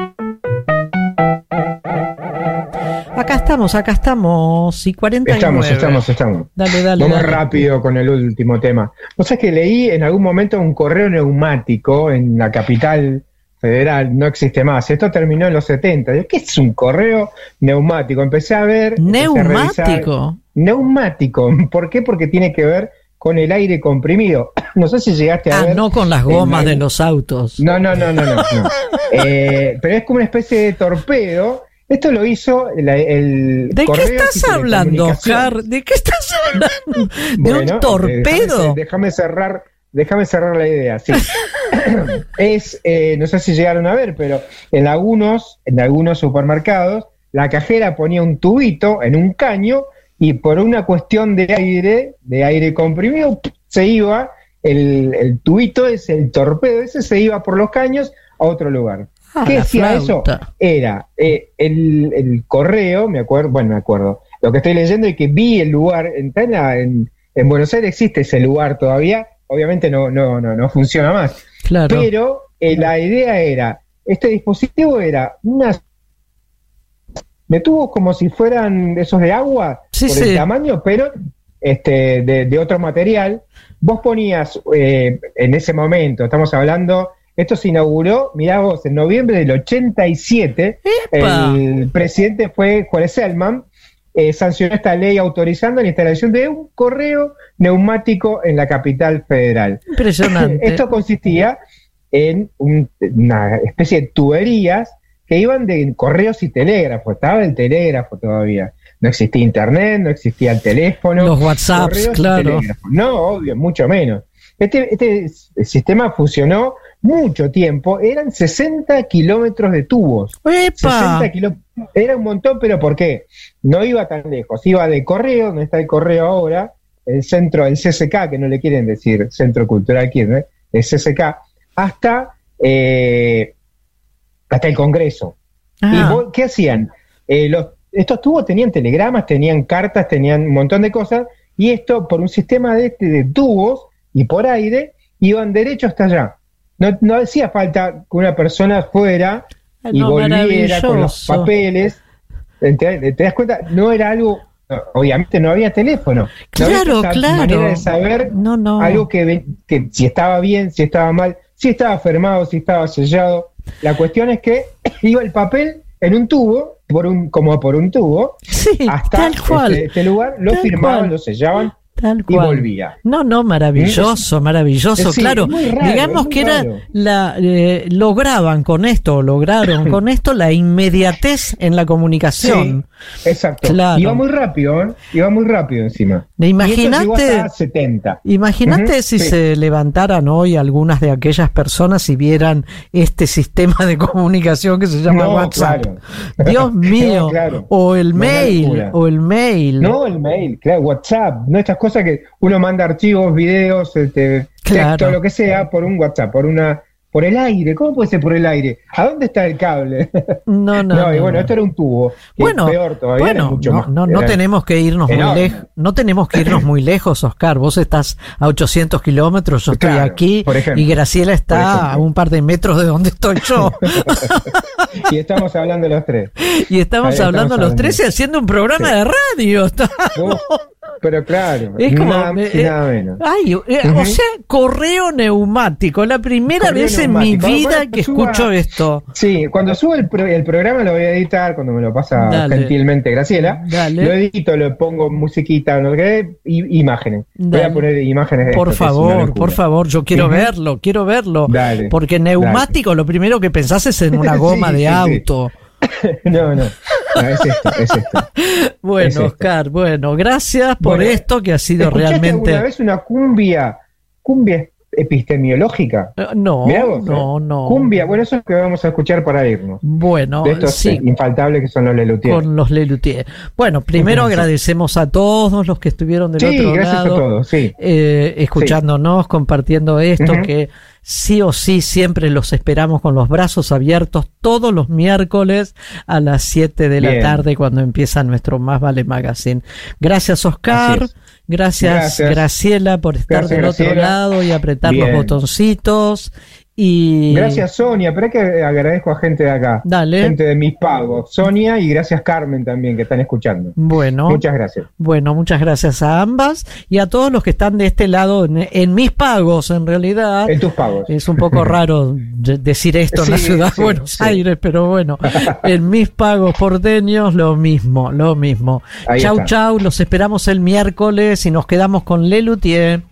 Acá estamos, y 49. Estamos. Dale. Vamos rápido con el último tema. ¿Vos sabés que leí en algún momento un correo neumático en la capital federal? No existe más. Esto terminó en los 70. ¿Qué es un correo neumático? Empecé a ver... ¿Neumático? Neumático. ¿Por qué? Porque tiene que ver con el aire comprimido. No sé si llegaste a ver... no con las gomas de los autos. No. Pero es como una especie de torpedo. Esto lo hizo el ¿De qué estás hablando, Oscar? ¿De qué estás hablando? ¿De un torpedo? Déjame cerrar la idea, sí. No sé si llegaron a ver, pero en algunos supermercados, la cajera ponía un tubito en un caño y por una cuestión de aire comprimido, se iba, el tubito ese, el torpedo ese, se iba por los caños a otro lugar. ¿Qué decía eso? Era el correo, me acuerdo. Lo que estoy leyendo es que vi el lugar, en Buenos Aires existe ese lugar todavía, obviamente no funciona más. Claro. Pero la idea era, este dispositivo era me tuvo como si fueran esos de agua, el tamaño, pero de otro material. Vos ponías, en ese momento, estamos hablando... Esto se inauguró, mirá vos, en noviembre del 87. ¡Epa! El presidente fue Juárez Selman, sancionó esta ley autorizando la instalación de un correo neumático en la capital federal. Impresionante. Esto consistía en una especie de tuberías que iban de correos y telégrafos. Estaba el telégrafo todavía. No existía internet, no existía el teléfono. Los WhatsApps, claro. No, obvio, mucho menos. Este sistema funcionó mucho tiempo, eran 60 kilómetros de tubos. ¡Epa! Era un montón, pero ¿por qué? No iba tan lejos, iba de correo, donde está el correo ahora, el centro, el CCK, que no le quieren decir Centro Cultural Kirchner, el CCK, hasta el Congreso. ¿Y qué hacían? Estos tubos tenían telegramas, tenían cartas, tenían un montón de cosas, y esto por un sistema de tubos y por aire, iban derecho hasta allá. No hacía falta que una persona fuera y volviera con los papeles. ¿Te das cuenta? No era algo... Obviamente no había teléfono. Claro. Manera de saber algo que si estaba bien, si estaba mal, si estaba firmado, si estaba sellado. La cuestión es que iba el papel en un tubo, como por un tubo, hasta este lugar, lo firmaban, lo sellaban. Tal cual. Y volvía. Maravilloso, sí, claro. Raro, digamos que era lograron con esto la inmediatez en la comunicación. Sí, exacto. Claro. Iba muy rápido encima. Imagínate si se levantaran hoy algunas de aquellas personas y vieran este sistema de comunicación que se llama WhatsApp. Claro. Dios mío. Claro. O el mail. No, el mail, claro, WhatsApp, no estas cosas que uno manda archivos, videos, texto, lo que sea, por un WhatsApp, por el aire. ¿Cómo puede ser por el aire? ¿A dónde está el cable? No. Y bueno, esto era un tubo. Peor todavía. No tenemos que irnos muy lejos. No tenemos que irnos muy lejos, Oscar. Vos estás a 800 kilómetros, yo estoy aquí, y Graciela está a un par de metros de donde estoy yo. Y estamos hablando los tres. Y estamos hablando los tres y haciendo un programa de radio. pero claro, es como, nada menos. Ay, o sea, correo neumático, la primera vez en mi vida que escucho esto. Sí, cuando subo el programa lo voy a editar, cuando me lo pasa gentilmente Graciela, lo edito, lo pongo musiquita, no sé, imágenes. Voy a poner imágenes de por favor, yo quiero verlo, porque neumático, lo primero que pensás es en una goma de auto. No, es esto. Bueno, Oscar, gracias por esto que ha sido realmente. ¿Alguna vez una cumbia epistemológica? No. Cumbia, eso es lo que vamos a escuchar para irnos. Bueno, de estos infaltables que son los Lelutier. Con los Lelutier. Bueno, primero agradecemos a todos los que estuvieron del otro gracias lado. A todos, escuchándonos, compartiendo esto, que sí o sí siempre los esperamos con los brazos abiertos todos los miércoles a las 7 de la tarde cuando empieza nuestro Más Vale Magazine. Gracias, Oscar. Gracias, Graciela, por estar del otro lado y apretar los botoncitos. Y... Gracias, Sonia, pero es que agradezco a gente de acá. Dale. Gente de Mis Pagos. Sonia y gracias, Carmen, también, que están escuchando. Bueno. Muchas gracias. Bueno, muchas gracias a ambas y a todos los que están de este lado en Mis Pagos, en realidad. En tus pagos. Es un poco raro decir esto en la ciudad de Buenos Aires, pero bueno. En Mis Pagos porteños, lo mismo. Chau, los esperamos el miércoles y nos quedamos con Lelutier.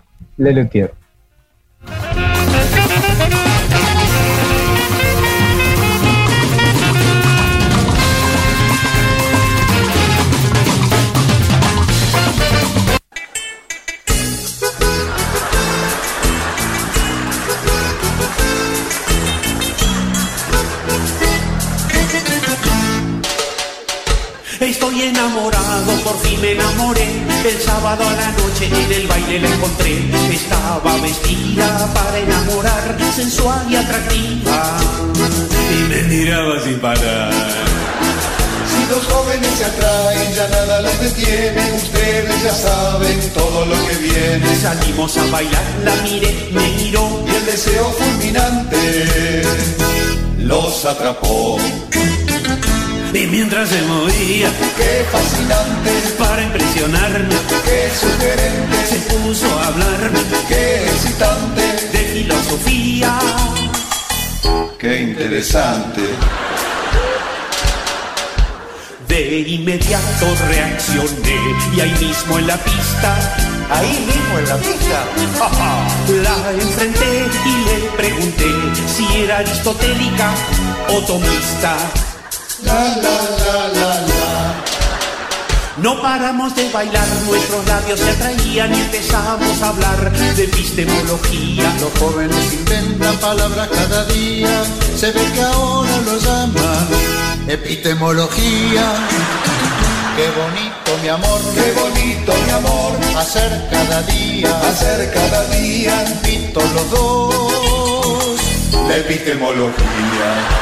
Estoy enamorado, por fin me enamoré. El sábado a la noche en el baile la encontré. Estaba vestida para enamorar, sensual y atractiva, y me miraba sin parar. Si los jóvenes se atraen, ya nada los detiene. Ustedes ya saben todo lo que viene. Salimos a bailar, la miré, me miró, y el deseo fulminante los atrapó. Y mientras se movía, qué fascinante, para impresionarme, qué sugerente, se puso a hablarme, qué excitante, de filosofía, qué interesante. De inmediato reaccioné y ahí mismo en la pista, la enfrenté y le pregunté si era aristotélica o tomista. No paramos de bailar, nuestros labios se atraían y empezamos a hablar de epistemología. Los jóvenes inventan palabras cada día, se ve que ahora lo llaman epistemología. Qué bonito mi amor, qué bonito mi amor, hacer cada día, invito los dos, la epistemología.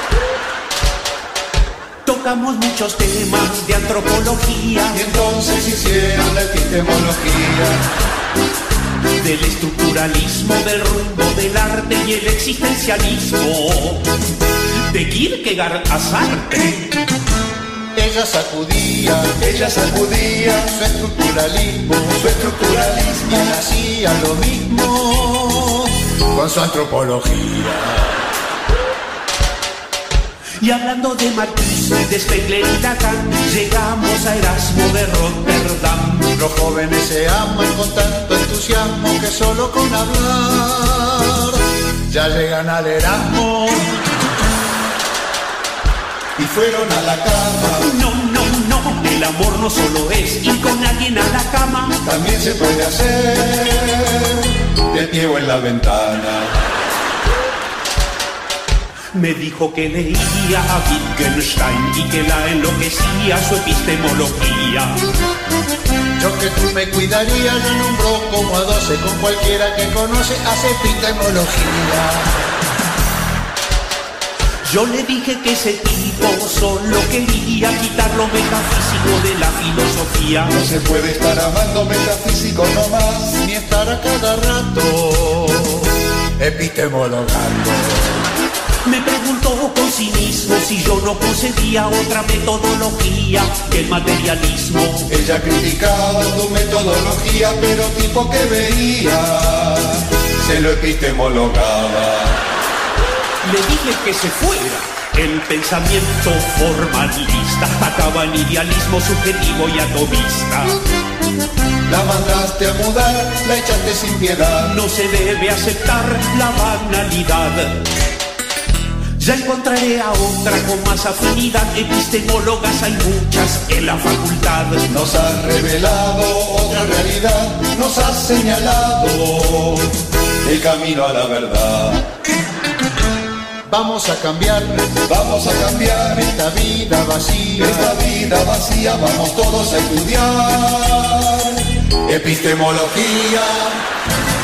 Tocamos muchos temas de antropología y entonces hicieron la epistemología. Del estructuralismo, del rumbo del arte y el existencialismo, de Kierkegaard a Sartre. Ella sacudía su estructuralismo, y hacía lo mismo con su antropología. Y hablando de Marcuse, de Spengler y Lacan, llegamos a Erasmo de Rotterdam. Los jóvenes se aman con tanto entusiasmo que solo con hablar ya llegan al Erasmo. Y fueron a la cama. No, el amor no solo es ir con alguien a la cama. También se puede hacer de pie o en la ventana. Me dijo que leía a Wittgenstein y que la enloquecía su epistemología. Yo que tú me cuidaría, yo nombro como a 12 con cualquiera que conoce, hace epistemología. Yo le dije que ese tipo solo quería quitar lo metafísico de la filosofía. No se puede estar amando metafísico nomás, ni estar a cada rato epistemologando. Me preguntó con cinismo si yo no concebía otra metodología que el materialismo. Ella criticaba tu metodología, pero tipo que veía, se lo epistemologaba. Le dije que se fuera. El pensamiento formalista acaba en idealismo subjetivo y atomista. La mandaste a mudar, la echaste sin piedad. No se debe aceptar la banalidad. Ya encontraré a otra con más afinidad. Epistemólogas hay muchas en la facultad. Nos has revelado otra realidad, nos has señalado el camino a la verdad. Vamos a cambiar esta vida vacía, vamos todos a estudiar epistemología.